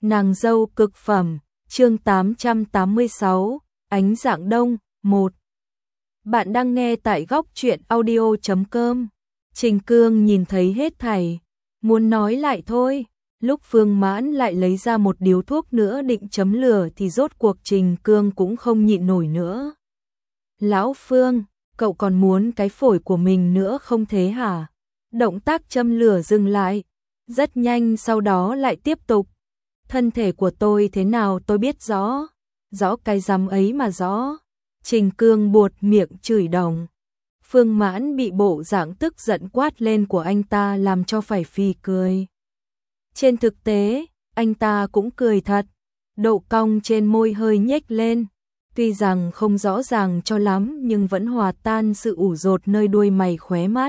Nàng dâu cực phẩm, chương 886, ánh dạng đông, 1. Bạn đang nghe tại góc truyện audio.com. Trình Cương nhìn thấy hết thảy, muốn nói lại thôi. Lúc Phương Mãn lại lấy ra một điếu thuốc nữa định chấm lửa thì rốt cuộc Trình Cương cũng không nhịn nổi nữa. Lão Phương, cậu còn muốn cái phổi của mình nữa không thế hả? Động tác châm lửa dừng lại, rất nhanh sau đó lại tiếp tục. Thân thể của tôi thế nào tôi biết rõ, rõ cái rắm ấy mà rõ. Trình Cương buột miệng chửi đồng. Phương Mãn bị bộ dạng tức giận quát lên của anh ta làm cho phải phì cười. Trên thực tế, anh ta cũng cười thật, độ cong trên môi hơi nhếch lên. Tuy rằng không rõ ràng cho lắm nhưng vẫn hòa tan sự ủ rột nơi đuôi mày khóe mắt.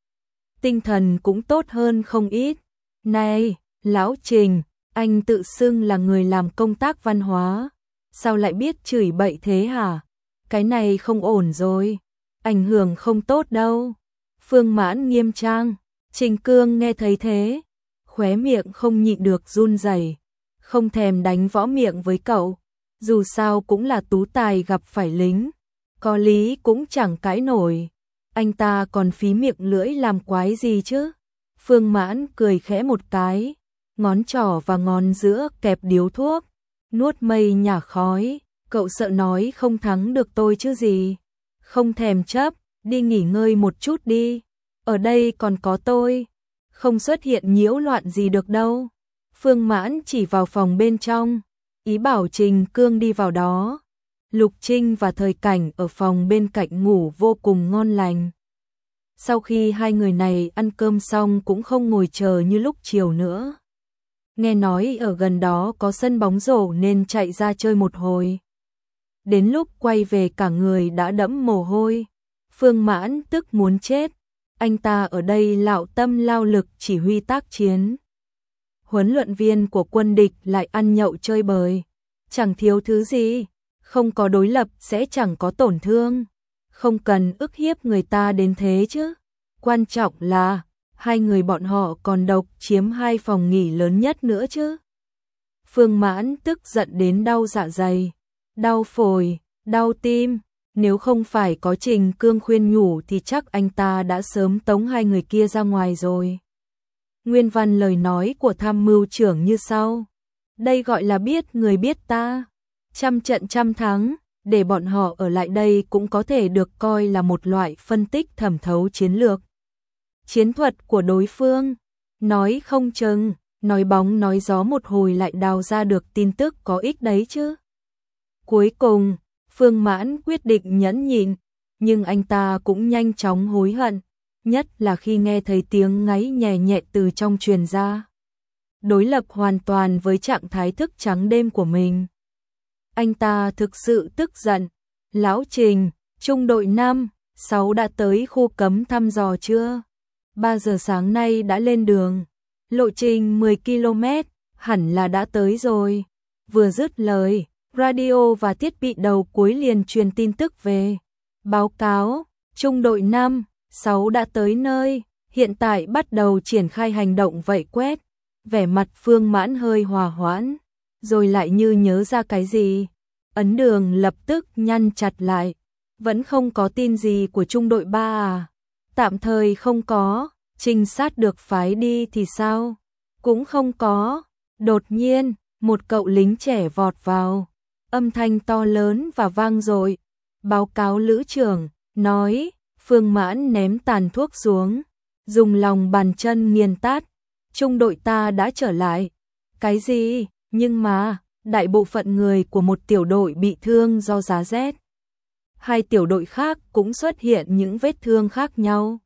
Tinh thần cũng tốt hơn không ít. Này, Lão Trình, anh tự xưng là người làm công tác văn hóa, sao lại biết chửi bậy thế hả? Cái này không ổn rồi, ảnh hưởng không tốt đâu. Phương Mãn nghiêm trang, Trình Cương nghe thấy thế, khóe miệng không nhịn được run rẩy, không thèm đánh võ miệng với cậu, dù sao cũng là tú tài gặp phải lính, có lý cũng chẳng cãi nổi, anh ta còn phí miệng lưỡi làm quái gì chứ? Phương Mãn cười khẽ một cái, ngón trỏ và ngón giữa kẹp điếu thuốc, nuốt mây nhả khói, cậu sợ nói không thắng được tôi chứ gì? Không thèm chấp, đi nghỉ ngơi một chút đi, ở đây còn có tôi, không xuất hiện nhiễu loạn gì được đâu. Phương Mãn chỉ vào phòng bên trong, ý bảo Trình Cương đi vào đó. Lục Trinh và Thời Cảnh ở phòng bên cạnh ngủ vô cùng ngon lành. Sau khi hai người này ăn cơm xong cũng không ngồi chờ như lúc chiều nữa. Nghe nói ở gần đó có sân bóng rổ nên chạy ra chơi một hồi. Đến lúc quay về cả người đã đẫm mồ hôi. Phương Mãn tức muốn chết. Anh ta ở đây lạo tâm lao lực chỉ huy tác chiến. Huấn luyện viên của quân địch lại ăn nhậu chơi bời. Chẳng thiếu thứ gì. Không có đối lập sẽ chẳng có tổn thương. Không cần ức hiếp người ta đến thế chứ. Quan trọng là hai người bọn họ còn độc chiếm hai phòng nghỉ lớn nhất nữa chứ. Phương Mãn tức giận đến đau dạ dày, đau phổi, đau tim. Nếu không phải có Trình Cương khuyên nhủ thì chắc anh ta đã sớm tống hai người kia ra ngoài rồi. Nguyên văn lời nói của tham mưu trưởng như sau. Đây gọi là biết người biết ta. Trăm trận trăm thắng, để bọn họ ở lại đây cũng có thể được coi là một loại phân tích thẩm thấu chiến lược. Chiến thuật của đối phương, nói không chừng, nói bóng nói gió một hồi lại đào ra được tin tức có ích đấy chứ. Cuối cùng, Phương Mãn quyết định nhẫn nhịn, nhưng anh ta cũng nhanh chóng hối hận, nhất là khi nghe thấy tiếng ngáy nhẹ nhẹ từ trong truyền ra. Đối lập hoàn toàn với trạng thái thức trắng đêm của mình. Anh ta thực sự tức giận. Lão Trình, trung đội 5, 6 đã tới khu cấm thăm dò chưa? 3 giờ sáng nay đã lên đường. Lộ trình 10 km, hẳn là đã tới rồi. Vừa dứt lời, radio và thiết bị đầu cuối liền truyền tin tức về. Báo cáo, trung đội 5, 6 đã tới nơi, hiện tại bắt đầu triển khai hành động vây quét. Vẻ mặt Phương Mãn hơi hòa hoãn, rồi lại như nhớ ra cái gì. Ấn đường lập tức nhăn chặt lại. Vẫn không có tin gì của trung đội 3 à? Tạm thời không có, trinh sát được phái đi thì sao? Cũng không có. Đột nhiên, một cậu lính trẻ vọt vào. Âm thanh to lớn và vang dội. Báo cáo lữ trưởng, nói, Phương Mãn ném tàn thuốc xuống. Dùng lòng bàn chân nghiền tát. Trung đội ta đã trở lại. Cái gì? Nhưng mà, đại bộ phận người của một tiểu đội bị thương do giá rét. Hai tiểu đội khác cũng xuất hiện những vết thương khác nhau.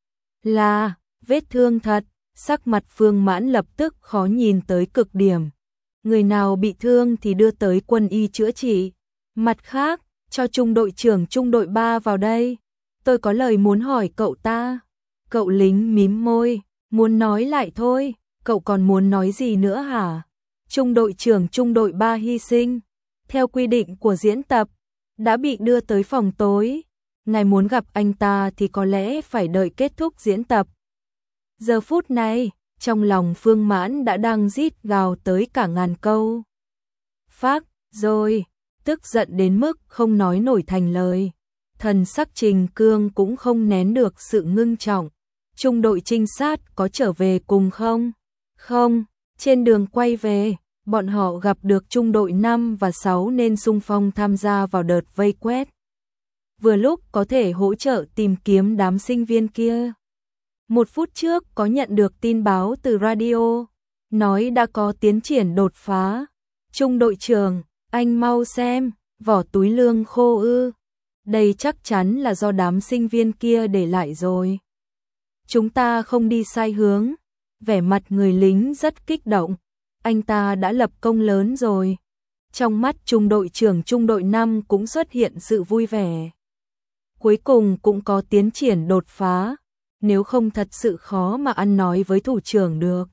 Là, vết thương thật, sắc mặt Phương Mãn lập tức khó nhìn tới cực điểm. Người nào bị thương thì đưa tới quân y chữa trị. Mặt khác, cho trung đội trưởng trung đội 3 vào đây. Tôi có lời muốn hỏi cậu ta. Cậu lính mím môi, muốn nói lại thôi, cậu còn muốn nói gì nữa hả? Trung đội trưởng trung đội 3 hy sinh. Theo quy định của diễn tập, đã bị đưa tới phòng tối. Ngài muốn gặp anh ta thì có lẽ phải đợi kết thúc diễn tập. Giờ phút này, Trong lòng Phương Mãn đã đang rít gào tới cả ngàn câu. Phác, rồi, tức giận đến mức không nói nổi thành lời. Thần sắc Trình Cương cũng không nén được sự ngưng trọng. Trung đội trinh sát có trở về cùng không? Không, trên đường quay về, bọn họ gặp được trung đội 5 và 6 nên xung phong tham gia vào đợt vây quét. Vừa lúc có thể hỗ trợ tìm kiếm đám sinh viên kia. 1 phút trước có nhận được tin báo từ radio, nói đã có tiến triển đột phá. Trung đội trưởng, anh mau xem, vỏ túi lương khô ư. Đây chắc chắn là do đám sinh viên kia để lại rồi. Chúng ta không đi sai hướng. Vẻ mặt người lính rất kích động. Anh ta đã lập công lớn rồi. Trong mắt trung đội trưởng trung đội 5 cũng xuất hiện sự vui vẻ. Cuối cùng cũng có tiến triển đột phá. Nếu không thật sự khó mà ăn nói với thủ trưởng được.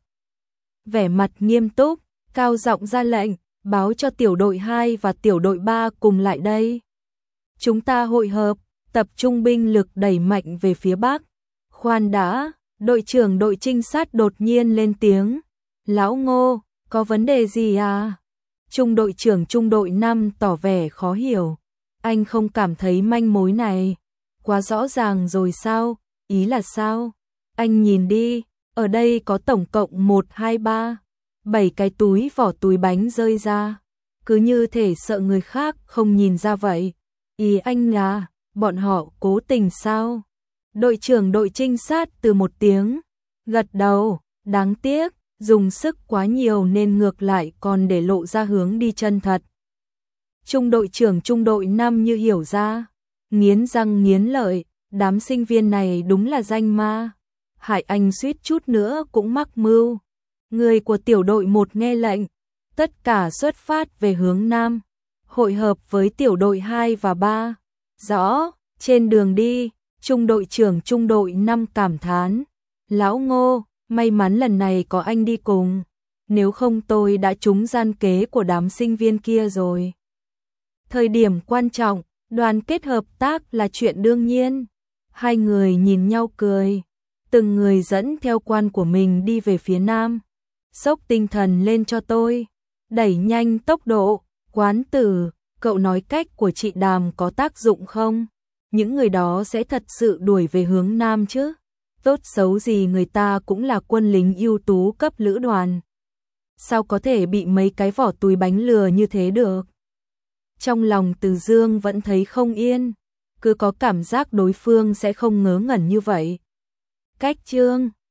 Vẻ mặt nghiêm túc, cao giọng ra lệnh, báo cho tiểu đội 2 và tiểu đội 3 cùng lại đây. Chúng ta hội hợp, tập trung binh lực đẩy mạnh về phía Bắc. Khoan đã, đội trưởng đội trinh sát đột nhiên lên tiếng. Lão Ngô, có vấn đề gì à? Trung đội trưởng trung đội 5 tỏ vẻ khó hiểu. Anh không cảm thấy manh mối này quá rõ ràng rồi sao? Ý là sao? Anh nhìn đi, ở đây có tổng cộng 1, 2, 3, 7 cái túi vỏ túi bánh rơi ra. Cứ như thể sợ người khác không nhìn ra vậy. Ý anh là, bọn họ cố tình sao? Đội trưởng đội trinh sát từ một tiếng, gật đầu, đáng tiếc, dùng sức quá nhiều nên ngược lại còn để lộ ra hướng đi chân thật. Trung đội trưởng trung đội 5 như hiểu ra, nghiến răng nghiến lợi, đám sinh viên này đúng là danh ma. Hại anh suýt chút nữa cũng mắc mưu. Người của tiểu đội 1 nghe lệnh, tất cả xuất phát về hướng Nam, hội hợp với tiểu đội 2 và 3. Rõ, trên đường đi, trung đội trưởng trung đội 5 cảm thán. Lão Ngô, may mắn lần này có anh đi cùng, nếu không tôi đã trúng gian kế của đám sinh viên kia rồi. Thời điểm quan trọng, đoàn kết hợp tác là chuyện đương nhiên. Hai người nhìn nhau cười, từng người dẫn theo quan của mình đi về phía Nam. Xốc tinh thần lên cho tôi, đẩy nhanh tốc độ. Quán tử, cậu nói cách của chị Đàm có tác dụng không? Những người đó sẽ thật sự đuổi về hướng Nam chứ? Tốt xấu gì người ta cũng là quân lính ưu tú cấp lữ đoàn. Sao có thể bị mấy cái vỏ túi bánh lừa như thế được? Trong lòng Từ Dương vẫn thấy không yên, cứ có cảm giác đối phương sẽ không ngớ ngẩn như vậy. Cách chương